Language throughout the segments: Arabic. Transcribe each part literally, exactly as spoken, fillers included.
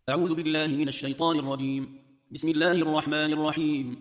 أعوذ بالله من الشيطان الرجيم. بسم الله الرحمن الرحيم.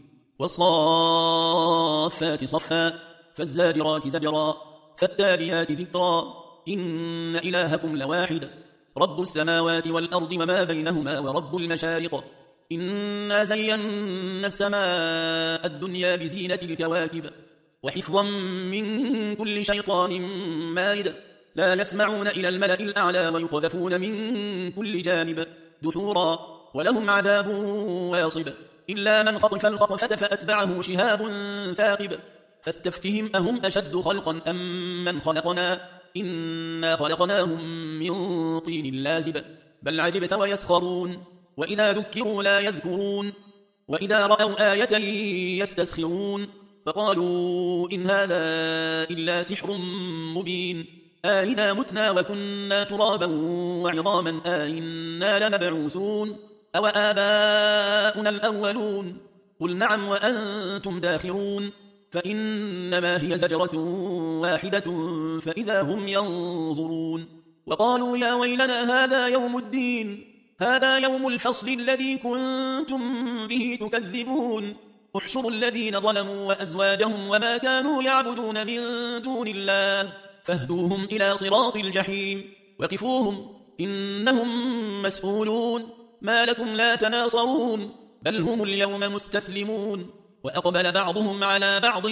والصافات صفا فالزاجرات زجرا فالتاليات ذكرا إن إلهكم لواحد رب السماوات والأرض وما بينهما ورب المشارق إنا زينا السماء الدنيا بزينة الكواكب وحفظا من كل شيطان مارد لا يسمعون إلى الملأ الأعلى ويقذفون من كل جانب دحورا ولهم عذاب واصب إلا من خطف الخطفة فأتبعه شهاب ثاقب فاستفتهم أهم أشد خلقا أم من خلقنا إنا خلقناهم من طين لازب بل عجبت ويسخرون وإذا ذكروا لا يذكرون وإذا رأوا آية يستسخرون فقالوا إن هذا إلا سحر مبين آئذا متنا وكنا ترابا وعظاما آئنا لمبعوثون أو آباؤنا الأولون قل نعم وأنتم داخرون فإنما هي زجرة واحدة فإذا هم ينظرون وقالوا يا ويلنا هذا يوم الدين هذا يوم الفصل الذي كنتم به تكذبون احشروا الذين ظلموا وأزواجهم وما كانوا يعبدون من دون الله فاهدوهم إلى صراط الجحيم وقفوهم إنهم مسؤولون ما لكم لا تناصرون بل هم اليوم مستسلمون وأقبل بعضهم على بعض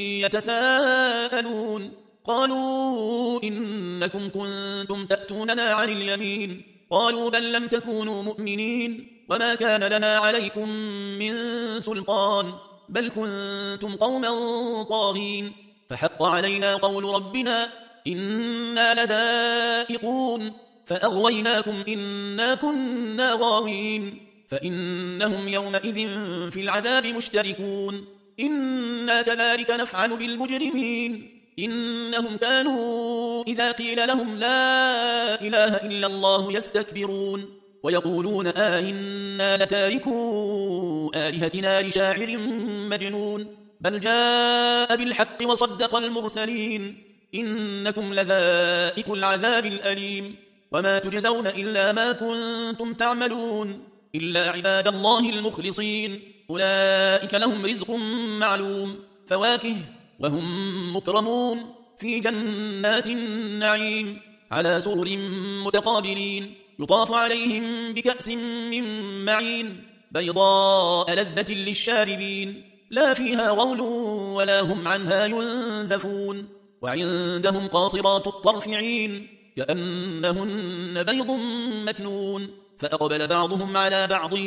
يتساءلون قالوا إنكم كنتم تأتوننا عن اليمين قالوا بل لم تكونوا مؤمنين وما كان لنا عليكم من سلطان بل كنتم قوما طاغين فحق علينا قول ربنا إنا لذائقون فأغويناكم إنا كنا غاوين فإنهم يومئذ في العذاب مشتركون إنا كذلك نفعل بالمجرمين إنهم كانوا إذا قيل لهم لا إله إلا الله يستكبرون ويقولون آئنا لتاركوا آلهتنا لشاعر مجنون بل جاء بالحق وصدق المرسلين إنكم لذائق العذاب الأليم وما تجزون إلا ما كنتم تعملون إلا عباد الله المخلصين أولئك لهم رزق معلوم فواكه وهم مكرمون في جنات النعيم على سرر متقابلين يطاف عليهم بكأس من معين بيضاء لذة للشاربين لا فيها غول ولا هم عنها ينزفون وعندهم قاصرات الطرف عين كأنهن بيض مكنون فأقبل بعضهم على بعض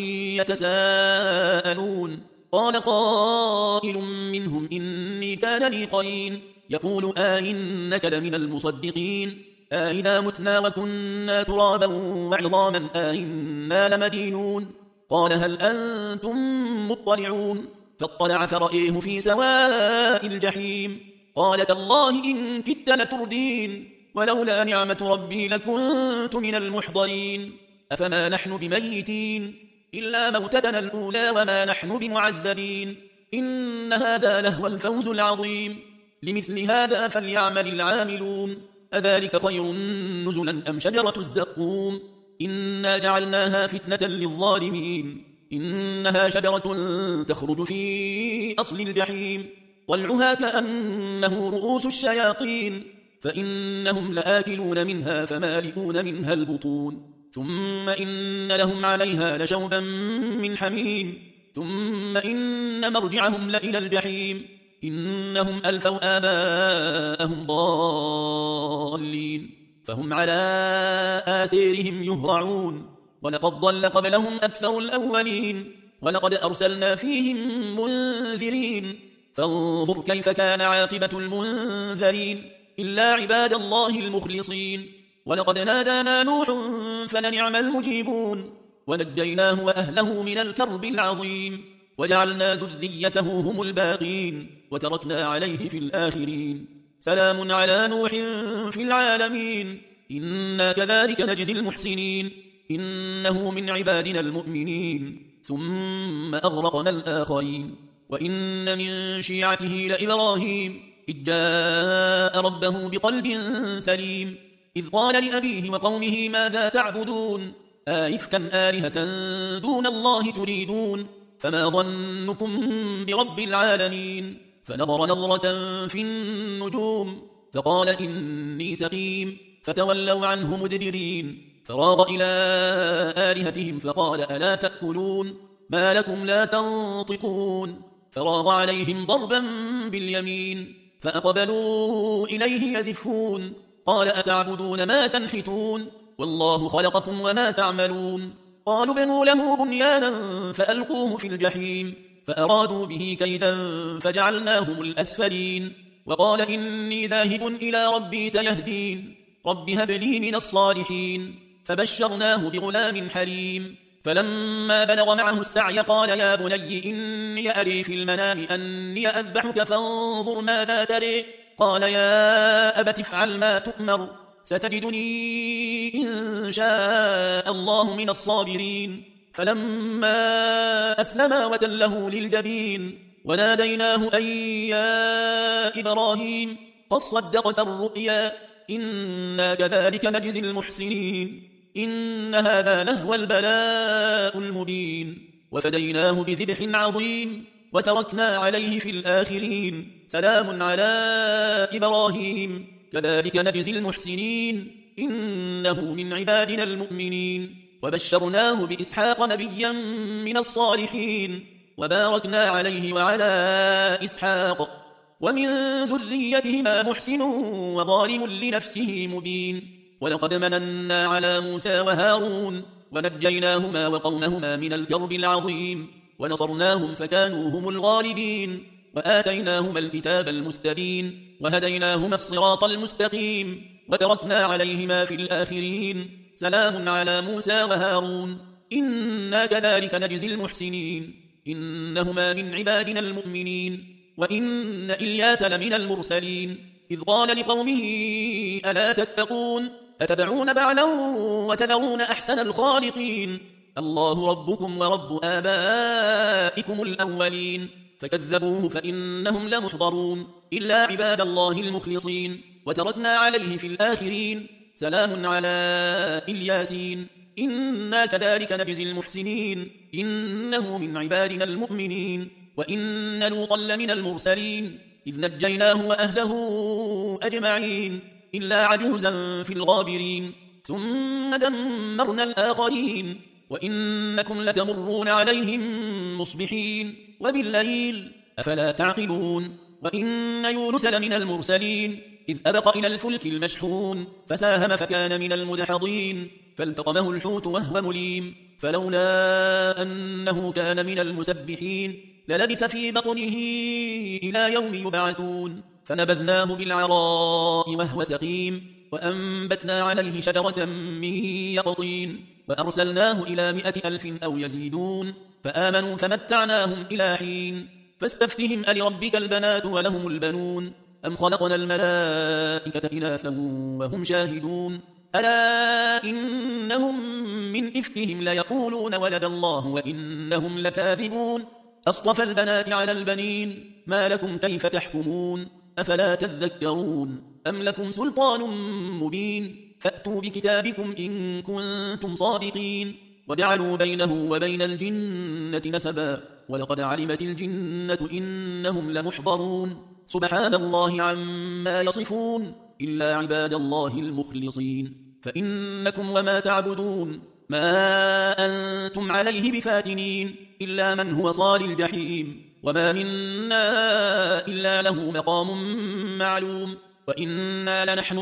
يتساءلون قال قائل منهم إني كان لي قرين يقول آئنك لمن المصدقين آئذا متنا وكنا ترابا وعظاما آئنا لمدينون قال هل أنتم مطلعون فاطلع فرأيه في سواء الجحيم قال تالله إن كدت لتردين ولولا نعمة ربي لكنت من المحضرين أفما نحن بميتين إلا موتتنا الأولى وما نحن بمعذبين إن هذا لهو الفوز العظيم لمثل هذا فليعمل العاملون أذلك خير نزلا أم شجرة الزقوم إنا جعلناها فتنة للظالمين إنها شجرة تخرج في أصل الجحيم طلعها كأنه رؤوس الشياطين فإنهم لآكلون منها فمالئون منها البطون ثم إن لهم عليها لشوبا من حميم ثم إن مرجعهم لإلى الجحيم إنهم ألفوا آباءهم ضالين فهم على آثارهم يهرعون ولقد ضل قبلهم أكثر الأولين ولقد أرسلنا فيهم منذرين فانظر كيف كان عاقبة المنذرين إلا عباد الله المخلصين ولقد نادانا نوح فلنعم المجيبون ونجيناه وأهله من الكرب العظيم وجعلنا ذريته هم الباقين وتركنا عليه في الآخرين سلام على نوح في العالمين إنا كذلك نجزي المحسنين إنه من عبادنا المؤمنين ثم أغرقنا الآخرين وإن من شيعته لإبراهيم إذ جاء ربه بقلب سليم إذ قال لأبيه وقومه ماذا تعبدون آئفكا آلهة دون الله تريدون فما ظنكم برب العالمين فنظر نظرة في النجوم فقال إني سقيم فتولوا عنه مدبرين فراغ إلى آلهتهم فقال ألا تأكلون ما لكم لا تنطقون فراغ عليهم ضربا باليمين فأقبلوا إليه يزفون قال أتعبدون ما تنحتون والله خلقكم وما تعملون قالوا بنوا له بنيانا فألقوه في الجحيم فأرادوا به كيدا فجعلناهم الأسفلين وقال إني ذاهب إلى ربي سيهدين رب هب لي من الصالحين فبشرناه بغلام حليم فلما بلغ معه السعي قال يا بني إني أري في المنام أني أذبحك فانظر ماذا تري قال يا أبت افعل ما تؤمر ستجدني إن شاء الله من الصابرين فلما أسلما وتله للجبين وناديناه أن يا إبراهيم قد صدقت الرؤيا إنا كذلك نجزي المحسنين إن هذا لهو البلاء المبين وفديناه بذبح عظيم وتركنا عليه في الآخرين سلام على إبراهيم كذلك نجزي المحسنين إنه من عبادنا المؤمنين وبشرناه بإسحاق نبيا من الصالحين وباركنا عليه وعلى إسحاق ومن ذريتهما محسن وظالم لنفسه مبين ولقد مننا على موسى وهارون ونجيناهما وقومهما من الكرب العظيم ونصرناهم فكانوا هم الغالبين وآتيناهما الكتاب المستبين وهديناهما الصراط المستقيم وتركنا عليهما في الآخرين سلام على موسى وهارون إنا كذلك نجزي المحسنين إنهما من عبادنا المؤمنين وإن إلياس لمن المرسلين إذ قال لقومه ألا تتقون أتدعون بعلا وتذرون أحسن الخالقين الله ربكم ورب آبائكم الأولين فكذبوه فإنهم لمحضرون إلا عباد الله المخلصين وتركنا عليه في الآخرين سلام على الياسين إنا كذلك نجزي المحسنين إنه من عبادنا المؤمنين وإن لوطا لمن المرسلين إذ نجيناه وأهله أجمعين إلا عجوزا في الغابرين ثم دمرنا الآخرين وإنكم لتمرون عليهم مصبحين وبالليل أفلا تعقلون وإن يونس لمن المرسلين إذ أبق إلى الفلك المشحون فساهم فكان من المدحضين فالتقمه الحوت وهو مليم فلولا أنه كان من المسبحين للبث في بطنه إلى يوم يبعثون فنبذناه بالعراء وهو سقيم وأنبتنا عليه شجرة من يقطين وأرسلناه إلى مائة ألف أو يزيدون فآمنوا فمتعناهم إلى حين فاستفتهم ألربك البنات ولهم البنون أم خلقنا الملائكة إناثا وهم شاهدون ألا إنهم من إفكهم ليقولون ولد الله وإنهم لكاذبون أصطفى البنات على البنين ما لكم كيف تحكمون أفلا تذكرون أم لكم سلطان مبين فأتوا بكتابكم إن كنتم صادقين وجعلوا بينه وبين الجنة نسبا ولقد علمت الجنة إنهم لمحضرون سبحان الله عما يصفون إلا عباد الله المخلصين فإنكم وما تعبدون ما أنتم عليه بفاتنين إلا من هو صال الجحيم وما منا إلا له مقام معلوم وإنا لنحن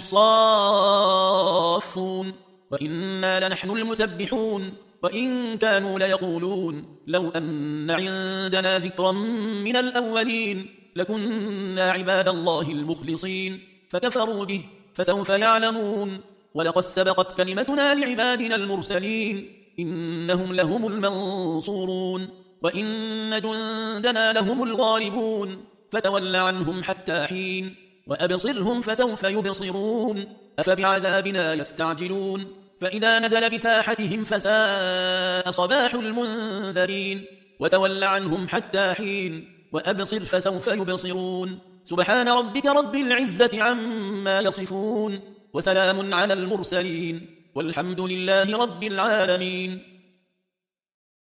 الصافون وإنا لنحن المسبحون وإن كانوا ليقولون لو أن عندنا ذكرا من الأولين لكنا عباد الله المخلصين فكفروا به فسوف يعلمون ولقد سبقت كلمتنا لعبادنا المرسلين إنهم لهم المنصورون وإن جندنا لهم الغالبون فتول عنهم حتى حين وأبصرهم فسوف يبصرون أفبعذابنا يستعجلون فإذا نزل بساحتهم فساء صباح المنذرين وتول عنهم حتى حين وأبصر فسوف يبصرون سبحان ربك رب العزة عما يصفون وسلام على المرسلين والحمد لله رب العالمين.